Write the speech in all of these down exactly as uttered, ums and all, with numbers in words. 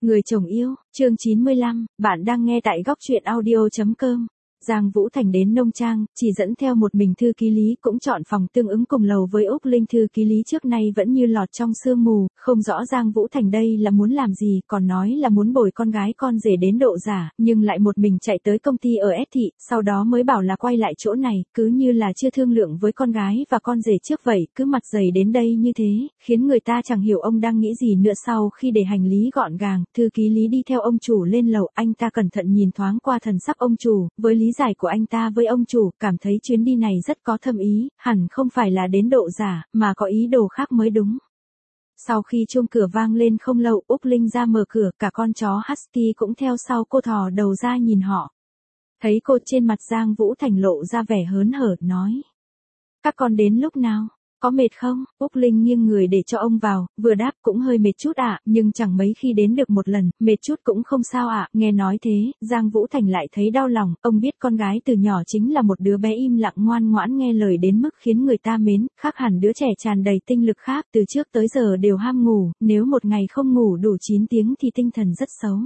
Người chồng yêu, chương chín mươi lăm, bạn đang nghe tại góc truyện audio chấm com. Giang Vũ Thành đến nông trang, chỉ dẫn theo một mình thư ký Lý, cũng chọn phòng tương ứng cùng lầu với Úc Linh. Thư ký Lý trước nay vẫn như lọt trong sương mù, không rõ Giang Vũ Thành đây là muốn làm gì, còn nói là muốn bồi con gái con rể đến độ giả, nhưng lại một mình chạy tới công ty ở S thị, sau đó mới bảo là quay lại chỗ này, cứ như là chưa thương lượng với con gái và con rể trước vậy, cứ mặt dày đến đây như thế, khiến người ta chẳng hiểu ông đang nghĩ gì nữa. Sau khi để hành lý gọn gàng, thư ký Lý đi theo ông chủ lên lầu, anh ta cẩn thận nhìn thoáng qua thần sắc ông chủ, với lý giải của anh ta với ông chủ, cảm thấy chuyến đi này rất có thâm ý, hẳn không phải là đến độ giả, mà có ý đồ khác mới đúng. Sau khi chuông cửa vang lên không lâu, Úc Linh ra mở cửa, cả con chó Husky cũng theo sau cô, thò đầu ra nhìn họ. Thấy cô, trên mặt Giang Vũ Thành lộ ra vẻ hớn hở, nói: "Các con đến lúc nào? Có mệt không?" Úc Linh nghiêng người để cho ông vào, vừa đáp: "Cũng hơi mệt chút ạ, nhưng chẳng mấy khi đến được một lần, mệt chút cũng không sao ạ." Nghe nói thế, Giang Vũ Thành lại thấy đau lòng, ông biết con gái từ nhỏ chính là một đứa bé im lặng ngoan ngoãn nghe lời đến mức khiến người ta mến, khác hẳn đứa trẻ tràn đầy tinh lực khác, từ trước tới giờ đều ham ngủ, nếu một ngày không ngủ đủ chín tiếng thì tinh thần rất xấu.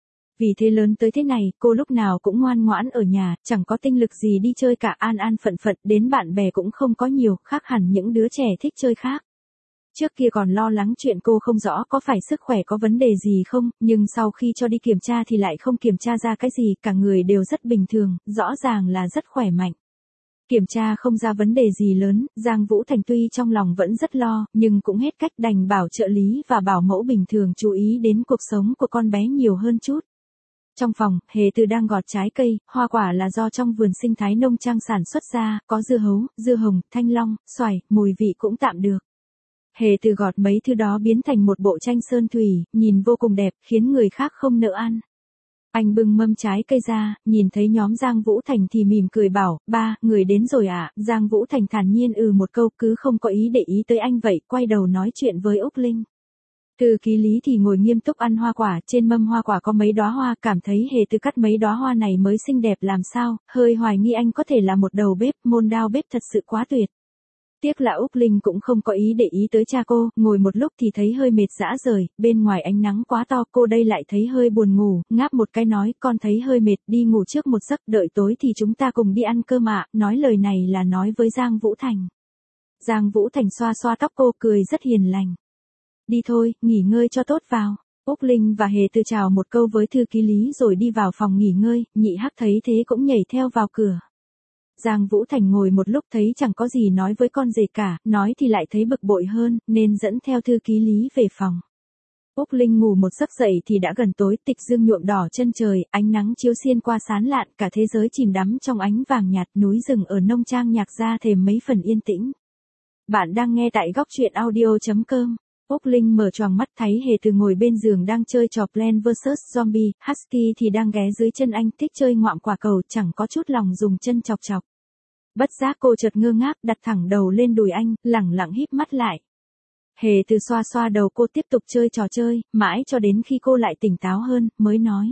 Vì thế lớn tới thế này, cô lúc nào cũng ngoan ngoãn ở nhà, chẳng có tinh lực gì đi chơi cả, an an phận phận, đến bạn bè cũng không có nhiều, khác hẳn những đứa trẻ thích chơi khác. Trước kia còn lo lắng chuyện cô không rõ có phải sức khỏe có vấn đề gì không, nhưng sau khi cho đi kiểm tra thì lại không kiểm tra ra cái gì, cả người đều rất bình thường, rõ ràng là rất khỏe mạnh. Kiểm tra không ra vấn đề gì lớn, Giang Vũ Thành tuy trong lòng vẫn rất lo, nhưng cũng hết cách đành bảo trợ lý và bảo mẫu bình thường chú ý đến cuộc sống của con bé nhiều hơn chút. Trong phòng, Hề Từ đang gọt trái cây, hoa quả là do trong vườn sinh thái nông trang sản xuất ra, có dưa hấu, dưa hồng, thanh long, xoài, mùi vị cũng tạm được. Hề Từ gọt mấy thứ đó biến thành một bộ tranh sơn thủy, nhìn vô cùng đẹp, khiến người khác không nỡ ăn. Anh bưng mâm trái cây ra, nhìn thấy nhóm Giang Vũ Thành thì mỉm cười bảo: "Ba, người đến rồi ạ." Giang Vũ Thành thản nhiên ừ một câu, cứ không có ý để ý tới anh vậy, quay đầu nói chuyện với Úc Linh. Thư ký Lý thì ngồi nghiêm túc ăn hoa quả, trên mâm hoa quả có mấy đóa hoa, cảm thấy Hề Từ cắt mấy đóa hoa này mới xinh đẹp làm sao, hơi hoài nghi anh có thể là một đầu bếp, môn đao bếp thật sự quá tuyệt. Tiếc là Úc Linh cũng không có ý để ý tới cha cô, ngồi một lúc thì thấy hơi mệt rã rời, bên ngoài ánh nắng quá to, cô đây lại thấy hơi buồn ngủ, ngáp một cái nói: "Con thấy hơi mệt, đi ngủ trước một giấc, đợi tối thì chúng ta cùng đi ăn cơm ạ." Nói lời này là nói với Giang Vũ Thành. Giang Vũ Thành xoa xoa tóc cô, cười rất hiền lành. "Đi thôi, nghỉ ngơi cho tốt vào." Úc Linh và Hề Từ chào một câu với thư ký Lý rồi đi vào phòng nghỉ ngơi, Nhị Hắc thấy thế cũng nhảy theo vào cửa. Giang Vũ Thành ngồi một lúc thấy chẳng có gì nói với con rể cả, nói thì lại thấy bực bội hơn, nên dẫn theo thư ký Lý về phòng. Úc Linh ngủ một giấc dậy thì đã gần tối, tịch dương nhuộm đỏ chân trời, ánh nắng chiếu xiên qua sáng lạn, cả thế giới chìm đắm trong ánh vàng nhạt, núi rừng ở nông trang nhạc ra thêm mấy phần yên tĩnh. Bạn đang nghe tại góc truyện audio chấm com. Úc Linh mở choàng mắt thấy Hề Từ ngồi bên giường đang chơi trò Plants versus. Zombie, Husky thì đang ghé dưới chân anh, thích chơi ngoạm quả cầu, chẳng có chút lòng dùng chân chọc chọc. Bất giác cô chợt ngơ ngác, đặt thẳng đầu lên đùi anh, lẳng lặng híp mắt lại. Hề Từ xoa xoa đầu cô tiếp tục chơi trò chơi, mãi cho đến khi cô lại tỉnh táo hơn, mới nói: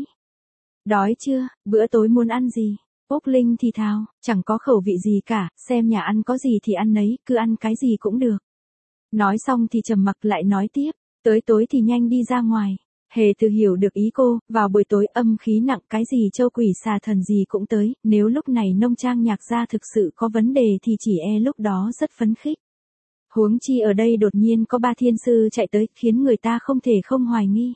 "Đói chưa, bữa tối muốn ăn gì?" Úc Linh thì thào: "Chẳng có khẩu vị gì cả, xem nhà ăn có gì thì ăn nấy, cứ ăn cái gì cũng được." Nói xong thì trầm mặc, lại nói tiếp: "Tới tối thì nhanh đi ra ngoài." Hề Từ hiểu được ý cô, vào buổi tối âm khí nặng, cái gì châu quỷ xà thần gì cũng tới, nếu lúc này nông trang nhạc gia thực sự có vấn đề thì chỉ e lúc đó rất phấn khích. Huống chi ở đây đột nhiên có ba thiên sư chạy tới, khiến người ta không thể không hoài nghi.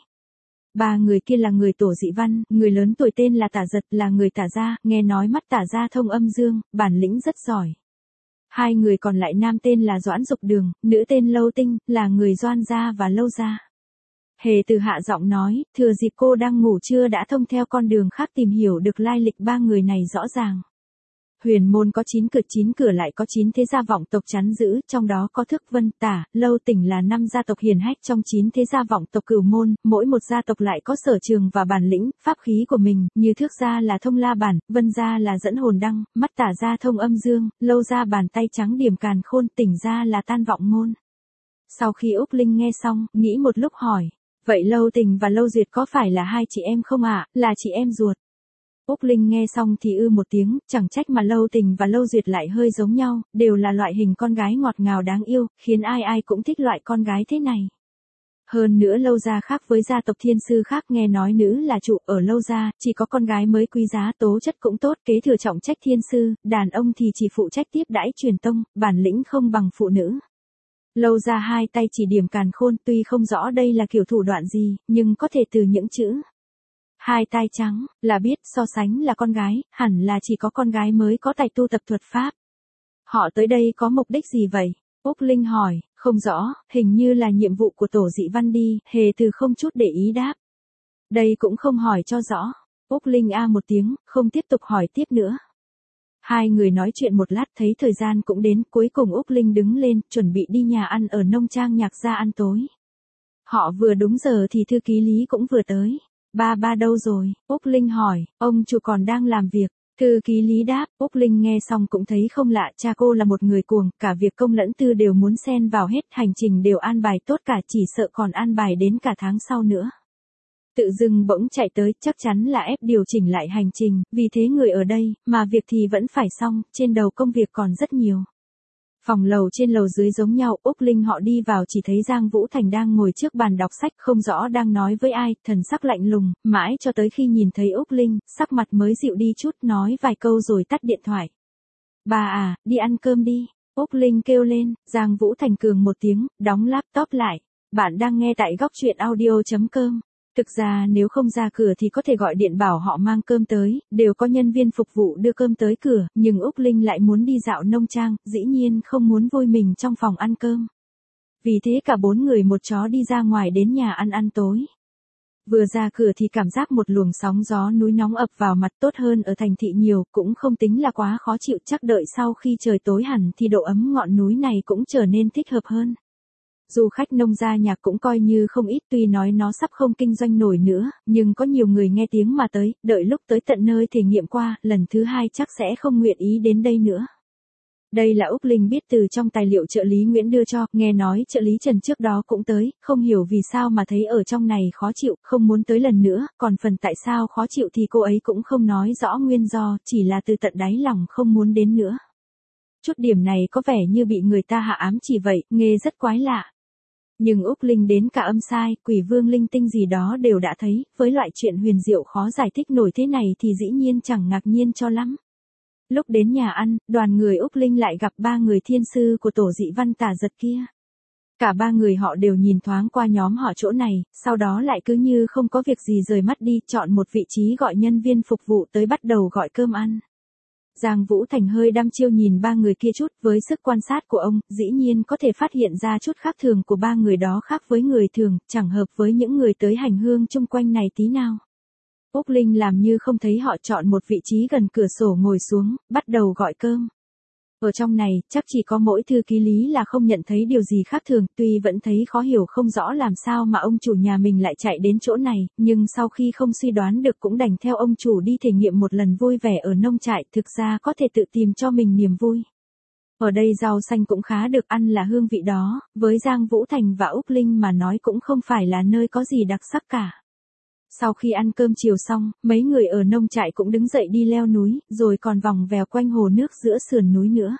Ba người kia là người Tổ Dị Văn, người lớn tuổi tên là Tả Giật, là người Tả gia, nghe nói mắt Tả gia thông âm dương, bản lĩnh rất giỏi. Hai người còn lại nam tên là Doãn Dục Đường, nữ tên Lâu Tinh, là người Doan gia và Lâu gia. Hề Từ hạ giọng nói, thừa dịp cô đang ngủ trưa đã thông theo con đường khác tìm hiểu được lai lịch ba người này rõ ràng. Huyền môn có chín cửa, chín cửa lại có chín thế gia vọng tộc chắn giữ, trong đó có Thức Vân, Tả, Lâu Tỉnh là năm gia tộc hiển hách trong chín thế gia vọng tộc Cửu môn, mỗi một gia tộc lại có sở trường và bản lĩnh, pháp khí của mình, như Thước gia là thông la bản, Vân gia là dẫn hồn đăng, mắt Tả gia thông âm dương, Lâu gia bàn tay trắng điểm càn khôn, Tỉnh gia là tan vọng ngôn. Sau khi Úc Linh nghe xong, nghĩ một lúc hỏi: "Vậy Lâu Tình và Lâu Duyệt có phải là hai chị em không ạ?" "Là chị em ruột." Úc Linh nghe xong thì ư một tiếng, chẳng trách mà Lâu Tình và Lâu Duyệt lại hơi giống nhau, đều là loại hình con gái ngọt ngào đáng yêu, khiến ai ai cũng thích loại con gái thế này. Hơn nữa Lâu gia khác với gia tộc thiên sư khác, nghe nói nữ là trụ, ở Lâu gia, chỉ có con gái mới quý giá, tố chất cũng tốt, kế thừa trọng trách thiên sư, đàn ông thì chỉ phụ trách tiếp đãi truyền tông, bản lĩnh không bằng phụ nữ. Lâu gia hai tay chỉ điểm càn khôn, tuy không rõ đây là kiểu thủ đoạn gì, nhưng có thể từ những chữ hai tay trắng, là biết so sánh là con gái, hẳn là chỉ có con gái mới có tài tu tập thuật pháp. Họ tới đây có mục đích gì vậy? Úc Linh hỏi, không rõ, hình như là nhiệm vụ của tổ dị văn đi, Hề Từ không chút để ý đáp. Đây cũng không hỏi cho rõ. Úc Linh a một tiếng, không tiếp tục hỏi tiếp nữa. Hai người nói chuyện một lát thấy thời gian cũng đến, cuối cùng Úc Linh đứng lên, chuẩn bị đi nhà ăn ở nông trang Nhạc gia ăn tối. Họ vừa đúng giờ thì thư ký Lý cũng vừa tới. Ba ba đâu rồi? Úc Linh hỏi, ông chủ còn đang làm việc. Thư ký Lý đáp, Úc Linh nghe xong cũng thấy không lạ, cha cô là một người cuồng, cả việc công lẫn tư đều muốn xen vào hết, hành trình đều an bài tốt cả, chỉ sợ còn an bài đến cả tháng sau nữa. Tự dưng bỗng chạy tới, chắc chắn là ép điều chỉnh lại hành trình, vì thế người ở đây, mà việc thì vẫn phải xong, trên đầu công việc còn rất nhiều. Phòng lầu trên lầu dưới giống nhau, Úc Linh họ đi vào chỉ thấy Giang Vũ Thành đang ngồi trước bàn đọc sách, không rõ đang nói với ai, thần sắc lạnh lùng, mãi cho tới khi nhìn thấy Úc Linh, sắc mặt mới dịu đi chút, nói vài câu rồi tắt điện thoại. Bà à, đi ăn cơm đi. Úc Linh kêu lên, Giang Vũ Thành cường một tiếng, đóng laptop lại. Bạn đang nghe tại góc truyện audio chấm com. Thực ra nếu không ra cửa thì có thể gọi điện bảo họ mang cơm tới, đều có nhân viên phục vụ đưa cơm tới cửa, nhưng Úc Linh lại muốn đi dạo nông trang, dĩ nhiên không muốn vôi mình trong phòng ăn cơm. Vì thế cả bốn người một chó đi ra ngoài đến nhà ăn ăn tối. Vừa ra cửa thì cảm giác một luồng sóng gió núi nóng ập vào mặt, tốt hơn ở thành thị nhiều, cũng không tính là quá khó chịu, chắc đợi sau khi trời tối hẳn thì độ ấm ngọn núi này cũng trở nên thích hợp hơn. Du khách nông gia Nhạc cũng coi như không ít, tuy nói nó sắp không kinh doanh nổi nữa, nhưng có nhiều người nghe tiếng mà tới, đợi lúc tới tận nơi thể nghiệm qua, lần thứ hai chắc sẽ không nguyện ý đến đây nữa. Đây là Úc Linh biết từ trong tài liệu trợ lý Nguyễn đưa cho, nghe nói trợ lý Trần trước đó cũng tới, không hiểu vì sao mà thấy ở trong này khó chịu, không muốn tới lần nữa, còn phần tại sao khó chịu thì cô ấy cũng không nói rõ nguyên do, chỉ là từ tận đáy lòng không muốn đến nữa. Chút điểm này có vẻ như bị người ta hạ ám chỉ vậy, nghe rất quái lạ. Nhưng Úc Linh đến cả âm sai, quỷ vương linh tinh gì đó đều đã thấy, với loại chuyện huyền diệu khó giải thích nổi thế này thì dĩ nhiên chẳng ngạc nhiên cho lắm. Lúc đến nhà ăn, đoàn người Úc Linh lại gặp ba người thiên sư của tổ dị văn Tà Giật kia. Cả ba người họ đều nhìn thoáng qua nhóm họ chỗ này, sau đó lại cứ như không có việc gì rời mắt đi, chọn một vị trí gọi nhân viên phục vụ tới bắt đầu gọi cơm ăn. Giang Vũ Thành hơi đăm chiêu nhìn ba người kia chút, với sức quan sát của ông, dĩ nhiên có thể phát hiện ra chút khác thường của ba người đó khác với người thường, chẳng hợp với những người tới hành hương chung quanh này tí nào. Úc Linh làm như không thấy họ, chọn một vị trí gần cửa sổ ngồi xuống, bắt đầu gọi cơm. Ở trong này, chắc chỉ có mỗi thư ký Lý là không nhận thấy điều gì khác thường, tuy vẫn thấy khó hiểu không rõ làm sao mà ông chủ nhà mình lại chạy đến chỗ này, nhưng sau khi không suy đoán được cũng đành theo ông chủ đi thể nghiệm một lần vui vẻ ở nông trại, thực ra có thể tự tìm cho mình niềm vui. Ở đây rau xanh cũng khá được ăn là hương vị đó, với Giang Vũ Thành và Úc Linh mà nói cũng không phải là nơi có gì đặc sắc cả. Sau khi ăn cơm chiều xong, mấy người ở nông trại cũng đứng dậy đi leo núi, rồi còn vòng vèo quanh hồ nước giữa sườn núi nữa.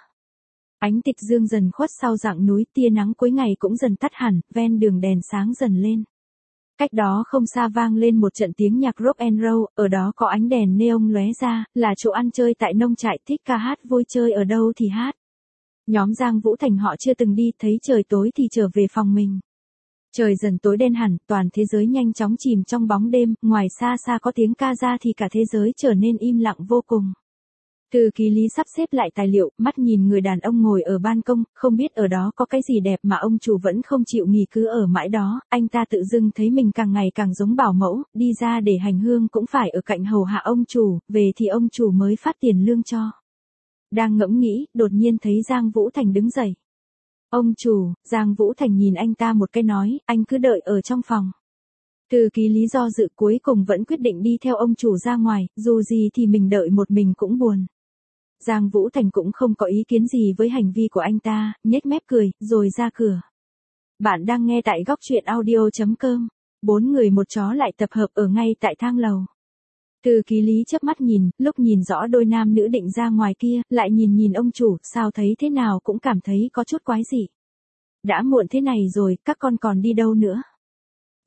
Ánh tịch dương dần khuất sau rặng núi, tia nắng cuối ngày cũng dần tắt hẳn, ven đường đèn sáng dần lên. Cách đó không xa vang lên một trận tiếng nhạc rock and roll, ở đó có ánh đèn neon lóe ra, là chỗ ăn chơi tại nông trại, thích ca hát vui chơi ở đâu thì hát. Nhóm Giang Vũ Thành họ chưa từng đi, thấy trời tối thì trở về phòng mình. Trời dần tối đen hẳn, toàn thế giới nhanh chóng chìm trong bóng đêm, ngoài xa xa có tiếng ca ra thì cả thế giới trở nên im lặng vô cùng. Thư ký Lý sắp xếp lại tài liệu, mắt nhìn người đàn ông ngồi ở ban công, không biết ở đó có cái gì đẹp mà ông chủ vẫn không chịu nghỉ cứ ở mãi đó, anh ta tự dưng thấy mình càng ngày càng giống bảo mẫu, đi ra để hành hương cũng phải ở cạnh hầu hạ ông chủ, về thì ông chủ mới phát tiền lương cho. Đang ngẫm nghĩ, đột nhiên thấy Giang Vũ Thành đứng dậy. Ông chủ, Giang Vũ Thành nhìn anh ta một cái nói, anh cứ đợi ở trong phòng. Thư ký Lý do dự cuối cùng vẫn quyết định đi theo ông chủ ra ngoài, dù gì thì mình đợi một mình cũng buồn. Giang Vũ Thành cũng không có ý kiến gì với hành vi của anh ta, nhếch mép cười, rồi ra cửa. Bạn đang nghe tại góc truyện audio chấm com. Bốn người một chó lại tập hợp ở ngay tại thang lầu. Thư ký Lý chớp mắt nhìn, lúc nhìn rõ đôi nam nữ định ra ngoài kia, lại nhìn nhìn ông chủ, sao thấy thế nào cũng cảm thấy có chút quái dị. Đã muộn thế này rồi, các con còn đi đâu nữa?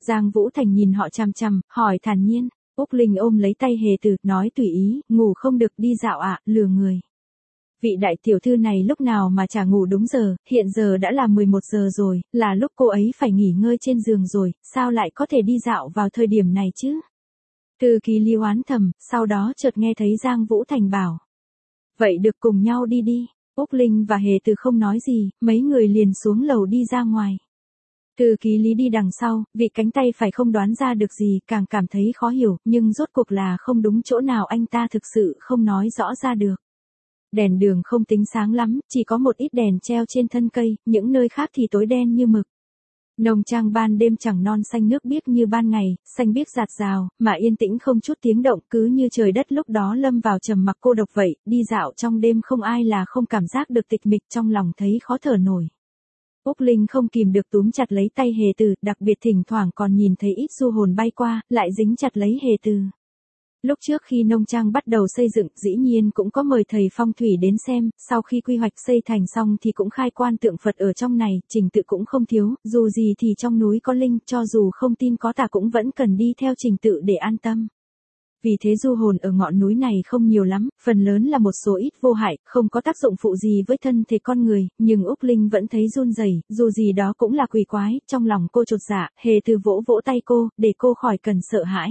Giang Vũ Thành nhìn họ chằm chằm, hỏi thản nhiên. Úc Linh ôm lấy tay Hề Từ, nói tùy ý, ngủ không được đi dạo ạ, lừa người. Vị đại tiểu thư này lúc nào mà chả ngủ đúng giờ, hiện giờ đã là mười một giờ rồi, là lúc cô ấy phải nghỉ ngơi trên giường rồi, sao lại có thể đi dạo vào thời điểm này chứ? Thư ký Lý oán thầm, sau đó chợt nghe thấy Giang Vũ Thành bảo. Vậy được cùng nhau đi đi. Úc Linh và Hề Từ không nói gì, mấy người liền xuống lầu đi ra ngoài. Thư ký Lý đi đằng sau, vì cánh tay phải không đoán ra được gì, càng cảm thấy khó hiểu, nhưng rốt cuộc là không đúng chỗ nào anh ta thực sự không nói rõ ra được. Đèn đường không tính sáng lắm, chỉ có một ít đèn treo trên thân cây, những nơi khác thì tối đen như mực. Nông trang ban đêm chẳng non xanh nước biếc như ban ngày, xanh biếc rạt rào, mà yên tĩnh không chút tiếng động, cứ như trời đất lúc đó lâm vào trầm mặc cô độc vậy, đi dạo trong đêm không ai là không cảm giác được tịch mịch, trong lòng thấy khó thở nổi. Úc Linh không kìm được túm chặt lấy tay Hề Từ, đặc biệt thỉnh thoảng còn nhìn thấy ít du hồn bay qua, lại dính chặt lấy Hề Từ. Lúc trước khi nông trang bắt đầu xây dựng, dĩ nhiên cũng có mời thầy phong thủy đến xem, sau khi quy hoạch xây thành xong thì cũng khai quan tượng Phật ở trong này, trình tự cũng không thiếu, dù gì thì trong núi có linh, cho dù không tin có tà cũng vẫn cần đi theo trình tự để an tâm. Vì thế du hồn ở ngọn núi này không nhiều lắm, phần lớn là một số ít vô hại, không có tác dụng phụ gì với thân thể con người, nhưng Úc Linh vẫn thấy run rẩy, dù gì đó cũng là quỷ quái, trong lòng cô chột dạ, Hề Từ vỗ vỗ tay cô, để cô khỏi cần sợ hãi.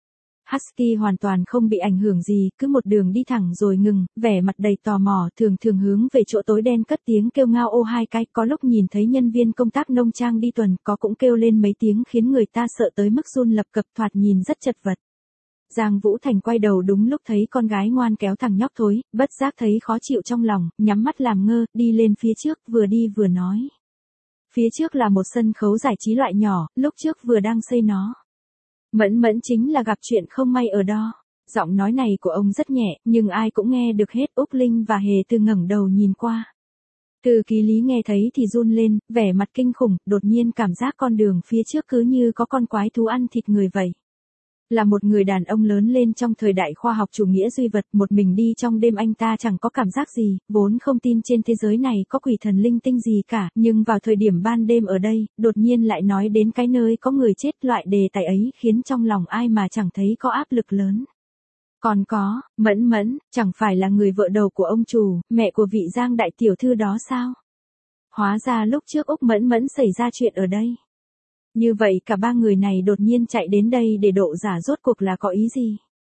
Husky hoàn toàn không bị ảnh hưởng gì, cứ một đường đi thẳng rồi ngừng, vẻ mặt đầy tò mò, thường thường hướng về chỗ tối đen cất tiếng kêu ngao ô hai cái, có lúc nhìn thấy nhân viên công tác nông trang đi tuần, có cũng kêu lên mấy tiếng khiến người ta sợ tới mức run lập cập, thoạt nhìn rất chật vật. Giang Vũ Thành quay đầu đúng lúc thấy con gái ngoan kéo thằng nhóc thối, bất giác thấy khó chịu trong lòng, nhắm mắt làm ngơ, đi lên phía trước, vừa đi vừa nói. Phía trước là một sân khấu giải trí loại nhỏ, lúc trước vừa đang xây nó. Mẫn mẫn chính là gặp chuyện không may ở đó. Giọng nói này của ông rất nhẹ, nhưng ai cũng nghe được hết. Úc Linh và Hề Từ ngẩng đầu nhìn qua. Thư ký Lý nghe thấy thì run lên, vẻ mặt kinh khủng, đột nhiên cảm giác con đường phía trước cứ như có con quái thú ăn thịt người vậy. Là một người đàn ông lớn lên trong thời đại khoa học chủ nghĩa duy vật, một mình đi trong đêm anh ta chẳng có cảm giác gì, vốn không tin trên thế giới này có quỷ thần linh tinh gì cả, nhưng vào thời điểm ban đêm ở đây, đột nhiên lại nói đến cái nơi có người chết, loại đề tài ấy khiến trong lòng ai mà chẳng thấy có áp lực lớn. Còn có, Mẫn Mẫn, chẳng phải là người vợ đầu của ông chủ, mẹ của vị Giang đại tiểu thư đó sao? Hóa ra lúc trước Úc Mẫn Mẫn xảy ra chuyện ở đây. Như vậy cả ba người này đột nhiên chạy đến đây để độ giả rốt cuộc là có ý gì?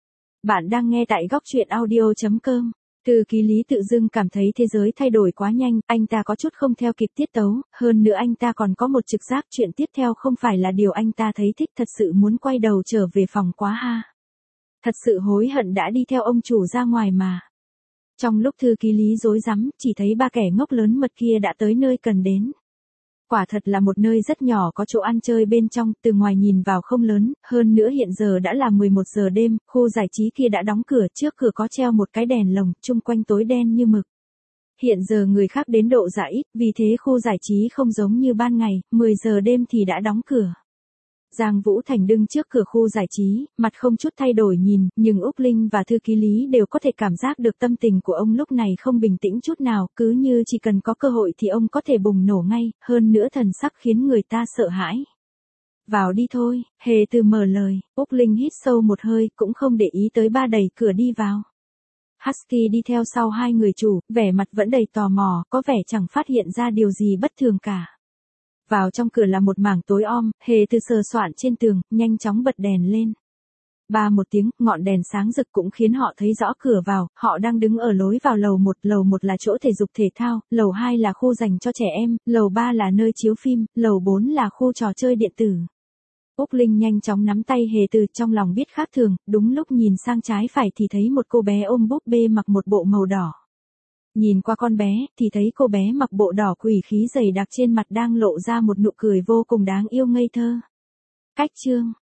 Bạn đang nghe tại góc truyện audio chấm com. Thư ký Lý tự dưng cảm thấy thế giới thay đổi quá nhanh, anh ta có chút không theo kịp tiết tấu, hơn nữa anh ta còn có một trực giác chuyện tiếp theo không phải là điều anh ta thấy thích, thật sự muốn quay đầu trở về phòng quá ha. Thật sự hối hận đã đi theo ông chủ ra ngoài mà. Trong lúc thư ký Lý rối rắm, chỉ thấy ba kẻ ngốc lớn mật kia đã tới nơi cần đến. Quả thật là một nơi rất nhỏ có chỗ ăn chơi bên trong, từ ngoài nhìn vào không lớn, hơn nữa hiện giờ đã là mười một giờ đêm, khu giải trí kia đã đóng cửa, trước cửa có treo một cái đèn lồng, chung quanh tối đen như mực. Hiện giờ người khác đến độ dạ ít, vì thế khu giải trí không giống như ban ngày, mười giờ đêm thì đã đóng cửa. Giang Vũ Thành đứng trước cửa khu giải trí, mặt không chút thay đổi nhìn, nhưng Úc Linh và thư ký Lý đều có thể cảm giác được tâm tình của ông lúc này không bình tĩnh chút nào, cứ như chỉ cần có cơ hội thì ông có thể bùng nổ ngay, hơn nữa thần sắc khiến người ta sợ hãi. Vào đi thôi, Hề Từ mở lời, Úc Linh hít sâu một hơi, cũng không để ý tới ba đẩy cửa đi vào. Husky đi theo sau hai người chủ, vẻ mặt vẫn đầy tò mò, có vẻ chẳng phát hiện ra điều gì bất thường cả. Vào trong cửa là một mảng tối om, Hề Từ sờ soạn trên tường, nhanh chóng bật đèn lên. Ba một tiếng, ngọn đèn sáng rực cũng khiến họ thấy rõ cửa vào, họ đang đứng ở lối vào lầu một, lầu một là chỗ thể dục thể thao, lầu hai là khu dành cho trẻ em, lầu ba là nơi chiếu phim, lầu bốn là khu trò chơi điện tử. Úc Linh nhanh chóng nắm tay Hề Từ, trong lòng biết khác thường, đúng lúc nhìn sang trái phải thì thấy một cô bé ôm búp bê mặc một bộ màu đỏ. Nhìn qua con bé, thì thấy cô bé mặc bộ đỏ quỷ khí dày đặc trên mặt đang lộ ra một nụ cười vô cùng đáng yêu ngây thơ. Cách chương